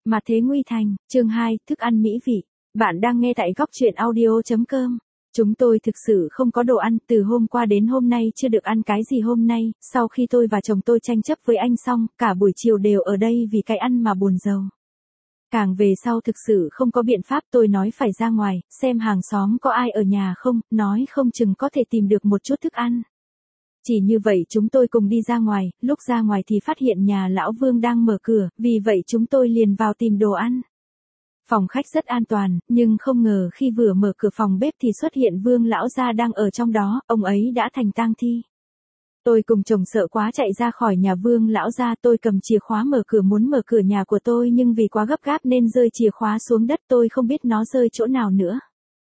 Mà thế nguy thành, chương 2, thức ăn mỹ vị. Bạn đang nghe tại góc truyện audio.com. Chúng tôi thực sự không có đồ ăn, từ hôm qua đến hôm nay chưa được ăn cái gì hôm nay, sau khi tôi và chồng tôi tranh chấp với anh xong, cả buổi chiều đều ở đây vì cái ăn mà buồn rầu. Càng về sau thực sự không có biện pháp, tôi nói phải ra ngoài, xem hàng xóm có ai ở nhà không, nói không chừng có thể tìm được một chút thức ăn. Chỉ như vậy chúng tôi cùng đi ra ngoài, lúc ra ngoài thì phát hiện nhà lão Vương đang mở cửa, vì vậy chúng tôi liền vào tìm đồ ăn. Phòng khách rất an toàn, nhưng không ngờ khi vừa mở cửa phòng bếp thì xuất hiện Vương lão gia đang ở trong đó, ông ấy đã thành tang thi. Tôi cùng chồng sợ quá chạy ra khỏi nhà Vương lão gia, tôi cầm chìa khóa mở cửa muốn mở cửa nhà của tôi nhưng vì quá gấp gáp nên rơi chìa khóa xuống đất, tôi không biết nó rơi chỗ nào nữa.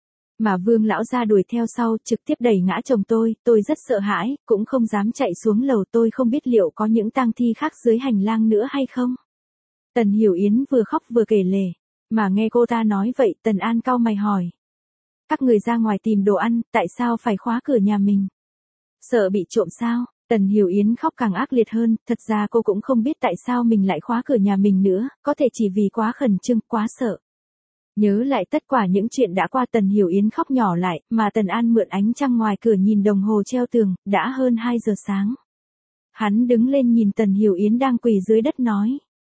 Mà Vương lão gia đuổi theo sau, trực tiếp đẩy ngã chồng tôi rất sợ hãi, cũng không dám chạy xuống lầu, tôi không biết liệu có những tang thi khác dưới hành lang nữa hay không. Tần Hiểu Yến vừa khóc vừa kể lể, mà nghe cô ta nói vậy, Tần An cau mày hỏi. Các người ra ngoài tìm đồ ăn, tại sao phải khóa cửa nhà mình? Sợ bị trộm sao? Tần Hiểu Yến khóc càng ác liệt hơn, thật ra cô cũng không biết tại sao mình lại khóa cửa nhà mình nữa, có thể chỉ vì quá khẩn trương, quá sợ. Nhớ lại tất cả những chuyện đã qua, Tần Hiểu Yến khóc nhỏ lại, mà Tần An mượn ánh trăng ngoài cửa nhìn đồng hồ treo tường, đã hơn 2 giờ sáng. Hắn đứng lên nhìn Tần Hiểu Yến đang quỳ dưới đất nói.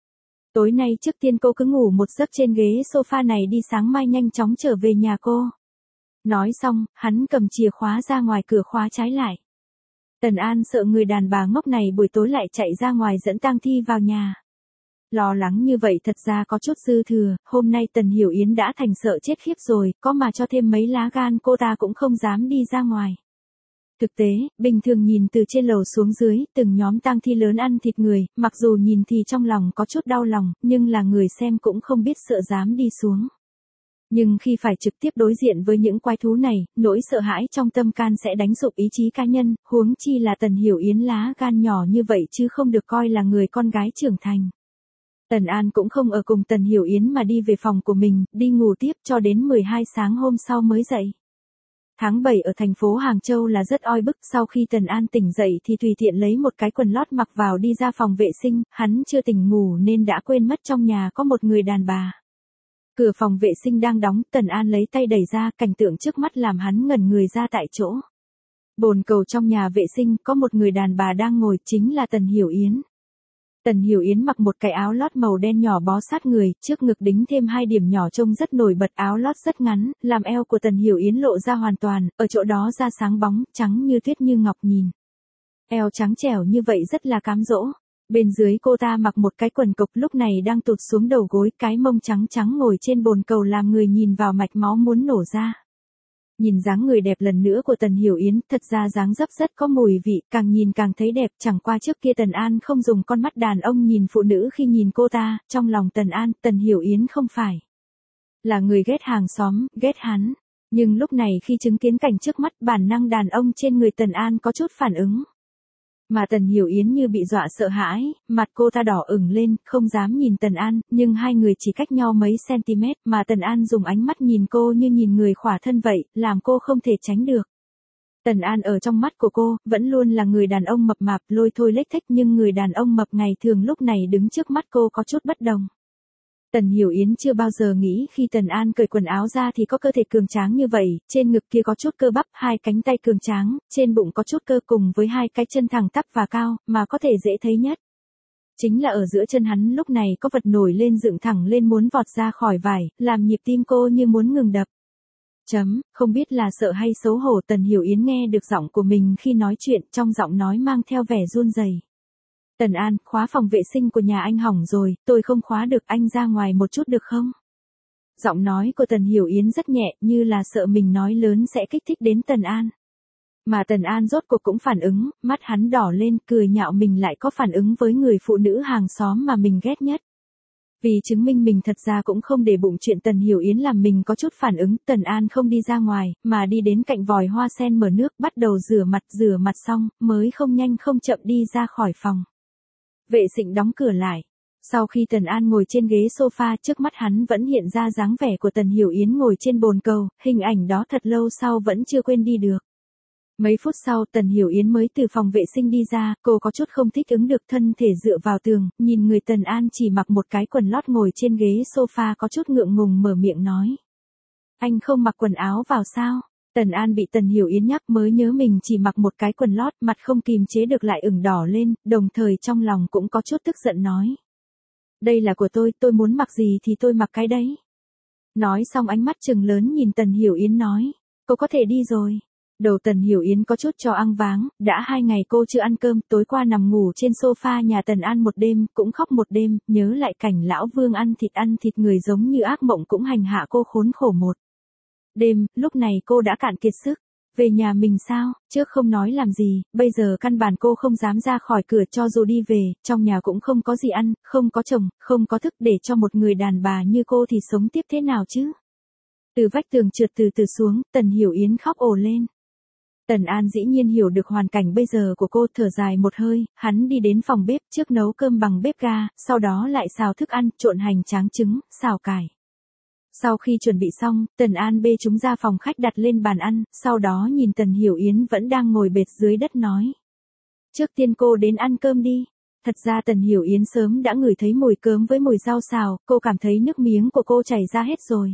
Tối nay trước tiên cô cứ ngủ một giấc trên ghế sofa này đi, sáng mai nhanh chóng trở về nhà cô. Nói xong, hắn cầm chìa khóa ra ngoài cửa khóa trái lại. Tần An sợ người đàn bà ngốc này buổi tối lại chạy ra ngoài dẫn tang thi vào nhà. Lo lắng như vậy thật ra có chút dư thừa, hôm nay Tần Hiểu Yến đã thành sợ chết khiếp rồi, có mà cho thêm mấy lá gan cô ta cũng không dám đi ra ngoài. Thực tế, bình thường nhìn từ trên lầu xuống dưới, từng nhóm tang thi lớn ăn thịt người, mặc dù nhìn thì trong lòng có chút đau lòng, nhưng là người xem cũng không biết sợ dám đi xuống. Nhưng khi phải trực tiếp đối diện với những quái thú này, nỗi sợ hãi trong tâm can sẽ đánh sụp ý chí cá nhân, huống chi là Tần Hiểu Yến lá gan nhỏ như vậy chứ không được coi là người con gái trưởng thành. Tần An cũng không ở cùng Tần Hiểu Yến mà đi về phòng của mình, đi ngủ tiếp cho đến 12 sáng hôm sau mới dậy. Tháng 7 ở thành phố Hàng Châu là rất oi bức, sau khi Tần An tỉnh dậy thì tùy tiện lấy một cái quần lót mặc vào đi ra phòng vệ sinh, hắn chưa tỉnh ngủ nên đã quên mất trong nhà có một người đàn bà. Cửa phòng vệ sinh đang đóng, Tần An lấy tay đẩy ra, cảnh tượng trước mắt làm hắn ngẩn người ra tại chỗ. Bồn cầu trong nhà vệ sinh có một người đàn bà đang ngồi, chính là Tần Hiểu Yến. Tần Hiểu Yến mặc một cái áo lót màu đen nhỏ bó sát người, trước ngực đính thêm 2 điểm nhỏ trông rất nổi bật, áo lót rất ngắn, làm eo của Tần Hiểu Yến lộ ra hoàn toàn, ở chỗ đó da sáng bóng, trắng như tuyết như ngọc nhìn. Eo trắng trẻo như vậy rất là cám dỗ. Bên dưới cô ta mặc một cái quần cộc lúc này đang tụt xuống đầu gối, cái mông trắng trắng ngồi trên bồn cầu làm người nhìn vào mạch máu muốn nổ ra. Nhìn dáng người đẹp lần nữa của Tần Hiểu Yến, thật ra dáng dấp rất có mùi vị, càng nhìn càng thấy đẹp, chẳng qua trước kia Tần An không dùng con mắt đàn ông nhìn phụ nữ khi nhìn cô ta, trong lòng Tần An, Tần Hiểu Yến không phải là người ghét hàng xóm, ghét hắn. Nhưng lúc này khi chứng kiến cảnh trước mắt, bản năng đàn ông trên người Tần An có chút phản ứng. Mà Tần Hiểu Yến như bị dọa sợ hãi, mặt cô ta đỏ ửng lên, không dám nhìn Tần An, nhưng hai người chỉ cách nhau mấy cm, mà Tần An dùng ánh mắt nhìn cô như nhìn người khỏa thân vậy, làm cô không thể tránh được. Tần An ở trong mắt của cô, vẫn luôn là người đàn ông mập mạp, lôi thôi lếch thếch, nhưng người đàn ông mập ngày thường lúc này đứng trước mắt cô có chút bất đồng. Tần Hiểu Yến chưa bao giờ nghĩ khi Tần An cởi quần áo ra thì có cơ thể cường tráng như vậy, trên ngực kia có chút cơ bắp, 2 cánh tay cường tráng, trên bụng có chút cơ cùng với 2 cái chân thẳng tắp và cao, mà có thể dễ thấy nhất. Chính là ở giữa chân hắn lúc này có vật nổi lên dựng thẳng lên muốn vọt ra khỏi vải, làm nhịp tim cô như muốn ngừng đập. Không biết là sợ hay xấu hổ, Tần Hiểu Yến nghe được giọng của mình khi nói chuyện, trong giọng nói mang theo vẻ run rẩy. Tần An, khóa phòng vệ sinh của nhà anh hỏng rồi, tôi không khóa được, anh ra ngoài một chút được không? Giọng nói của Tần Hiểu Yến rất nhẹ, như là sợ mình nói lớn sẽ kích thích đến Tần An. Mà Tần An rốt cuộc cũng phản ứng, mắt hắn đỏ lên, cười nhạo mình lại có phản ứng với người phụ nữ hàng xóm mà mình ghét nhất. Vì chứng minh mình thật ra cũng không để bụng chuyện Tần Hiểu Yến làm mình có chút phản ứng, Tần An không đi ra ngoài, mà đi đến cạnh vòi hoa sen mở nước, bắt đầu rửa mặt xong, mới không nhanh không chậm đi ra khỏi phòng. Vệ sinh đóng cửa lại. Sau khi Tần An ngồi trên ghế sofa, trước mắt hắn vẫn hiện ra dáng vẻ của Tần Hiểu Yến ngồi trên bồn cầu, hình ảnh đó thật lâu sau vẫn chưa quên đi được. Mấy phút sau Tần Hiểu Yến mới từ phòng vệ sinh đi ra, cô có chút không thích ứng được, thân thể dựa vào tường, nhìn người Tần An chỉ mặc một cái quần lót ngồi trên ghế sofa có chút ngượng ngùng mở miệng nói. Anh không mặc quần áo vào sao? Tần An bị Tần Hiểu Yến nhắc mới nhớ mình chỉ mặc một cái quần lót, mặt không kìm chế được lại ửng đỏ lên, đồng thời trong lòng cũng có chút tức giận nói. Đây là của tôi muốn mặc gì thì tôi mặc cái đấy. Nói xong ánh mắt trừng lớn nhìn Tần Hiểu Yến nói. Cô có thể đi rồi. Đầu Tần Hiểu Yến có chút cho ăn váng, đã 2 ngày cô chưa ăn cơm, tối qua nằm ngủ trên sofa nhà Tần An một đêm, cũng khóc một đêm, nhớ lại cảnh lão Vương ăn thịt người giống như ác mộng cũng hành hạ cô khốn khổ một đêm, lúc này cô đã cạn kiệt sức. Về nhà mình sao, trước không nói làm gì, bây giờ căn bản cô không dám ra khỏi cửa, cho dù đi về, trong nhà cũng không có gì ăn, không có chồng, không có thức, để cho một người đàn bà như cô thì sống tiếp thế nào chứ? Từ vách tường trượt từ từ xuống, Tần Hiểu Yến khóc ồ lên. Tần An dĩ nhiên hiểu được hoàn cảnh bây giờ của cô, thở dài một hơi, hắn đi đến phòng bếp trước nấu cơm bằng bếp ga, sau đó lại xào thức ăn, trộn hành tráng trứng, xào cải. Sau khi chuẩn bị xong, Tần An bê chúng ra phòng khách đặt lên bàn ăn, sau đó nhìn Tần Hiểu Yến vẫn đang ngồi bệt dưới đất nói. Trước tiên cô đến ăn cơm đi. Thật ra Tần Hiểu Yến sớm đã ngửi thấy mùi cơm với mùi rau xào, cô cảm thấy nước miếng của cô chảy ra hết rồi.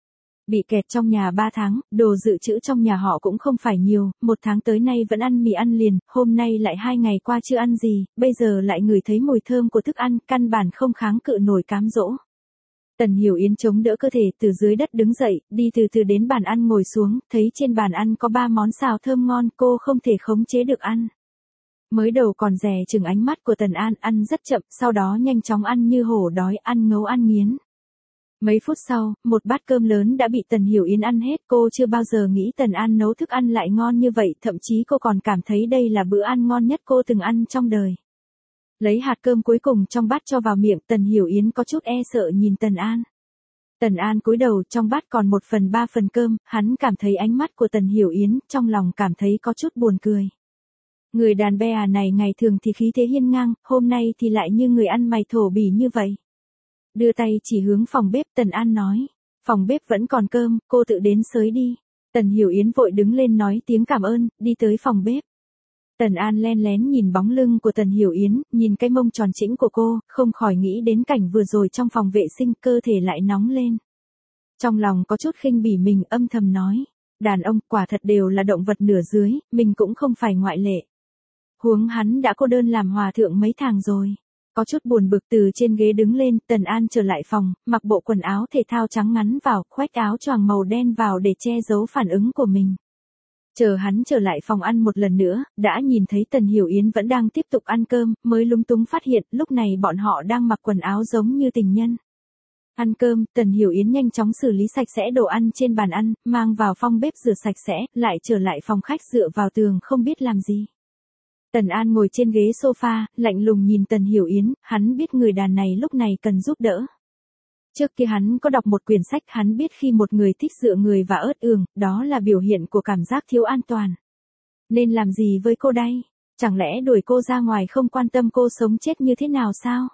Bị kẹt trong nhà 3 tháng, đồ dự trữ trong nhà họ cũng không phải nhiều, 1 tháng tới nay vẫn ăn mì ăn liền, hôm nay lại 2 ngày qua chưa ăn gì, bây giờ lại ngửi thấy mùi thơm của thức ăn, căn bản không kháng cự nổi cám dỗ. Tần Hiểu Yến chống đỡ cơ thể từ dưới đất đứng dậy, đi từ từ đến bàn ăn ngồi xuống, thấy trên bàn ăn có 3 món xào thơm ngon, cô không thể khống chế được ăn. Mới đầu còn dè chừng ánh mắt của Tần An, ăn rất chậm, sau đó nhanh chóng ăn như hổ đói, ăn ngấu ăn nghiến. Mấy phút sau, một bát cơm lớn đã bị Tần Hiểu Yến ăn hết, cô chưa bao giờ nghĩ Tần An nấu thức ăn lại ngon như vậy, thậm chí cô còn cảm thấy đây là bữa ăn ngon nhất cô từng ăn trong đời. Lấy hạt cơm cuối cùng trong bát cho vào miệng, Tần Hiểu Yến có chút e sợ nhìn Tần An. Tần An cúi đầu, trong bát còn 1/3 phần cơm, hắn cảm thấy ánh mắt của Tần Hiểu Yến, trong lòng cảm thấy có chút buồn cười. Người đàn bà này ngày thường thì khí thế hiên ngang, hôm nay thì lại như người ăn mày thổ bỉ như vậy. Đưa tay chỉ hướng phòng bếp, Tần An nói. Phòng bếp vẫn còn cơm, cô tự đến xới đi. Tần Hiểu Yến vội đứng lên nói tiếng cảm ơn, đi tới phòng bếp. Tần An len lén nhìn bóng lưng của Tần Hiểu Yến, nhìn cái mông tròn trĩnh của cô, không khỏi nghĩ đến cảnh vừa rồi trong phòng vệ sinh, cơ thể lại nóng lên. Trong lòng có chút khinh bỉ mình, âm thầm nói. Đàn ông quả thật đều là động vật nửa dưới, mình cũng không phải ngoại lệ. Huống hắn đã cô đơn làm hòa thượng mấy tháng rồi. Có chút buồn bực từ trên ghế đứng lên, Tần An trở lại phòng, mặc bộ quần áo thể thao trắng ngắn vào, khoét áo choàng màu đen vào để che giấu phản ứng của mình. Chờ hắn trở lại phòng ăn một lần nữa, đã nhìn thấy Tần Hiểu Yến vẫn đang tiếp tục ăn cơm, mới lúng túng phát hiện, lúc này bọn họ đang mặc quần áo giống như tình nhân. Ăn cơm, Tần Hiểu Yến nhanh chóng xử lý sạch sẽ đồ ăn trên bàn ăn, mang vào phòng bếp rửa sạch sẽ, lại trở lại phòng khách dựa vào tường không biết làm gì. Tần An ngồi trên ghế sofa, lạnh lùng nhìn Tần Hiểu Yến, hắn biết người đàn này lúc này cần giúp đỡ. Trước kia hắn có đọc một quyển sách, hắn biết khi một người thích dựa người và ớt ương, đó là biểu hiện của cảm giác thiếu an toàn. Nên làm gì với cô đây? Chẳng lẽ đuổi cô ra ngoài không quan tâm cô sống chết như thế nào sao?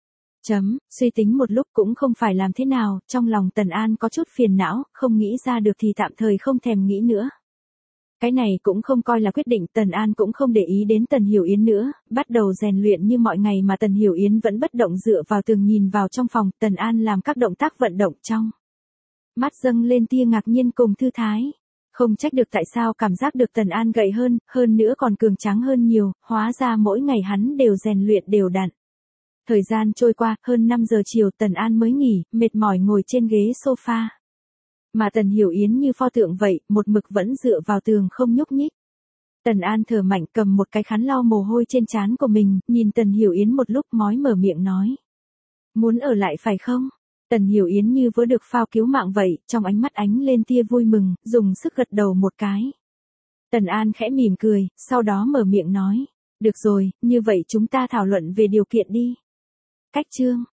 Suy tính một lúc cũng không phải làm thế nào, trong lòng Tần An có chút phiền não, không nghĩ ra được thì tạm thời không thèm nghĩ nữa. Cái này cũng không coi là quyết định, Tần An cũng không để ý đến Tần Hiểu Yến nữa, bắt đầu rèn luyện như mọi ngày mà Tần Hiểu Yến vẫn bất động dựa vào tường nhìn vào trong phòng, Tần An làm các động tác vận động trong. Mắt dâng lên tia ngạc nhiên cùng thư thái. Không trách được tại sao cảm giác được Tần An gầy hơn nữa còn cường tráng hơn nhiều, hóa ra mỗi ngày hắn đều rèn luyện đều đặn. Thời gian trôi qua, hơn 5 giờ chiều Tần An mới nghỉ, mệt mỏi ngồi trên ghế sofa. Mà Tần Hiểu Yến như pho tượng vậy, một mực vẫn dựa vào tường không nhúc nhích. Tần An thở mạnh cầm một cái khăn lau mồ hôi trên trán của mình, nhìn Tần Hiểu Yến một lúc mói mở miệng nói. Muốn ở lại phải không? Tần Hiểu Yến như vừa được phao cứu mạng vậy, trong ánh mắt ánh lên tia vui mừng, dùng sức gật đầu một cái. Tần An khẽ mỉm cười, sau đó mở miệng nói. Được rồi, như vậy chúng ta thảo luận về điều kiện đi. Cách chương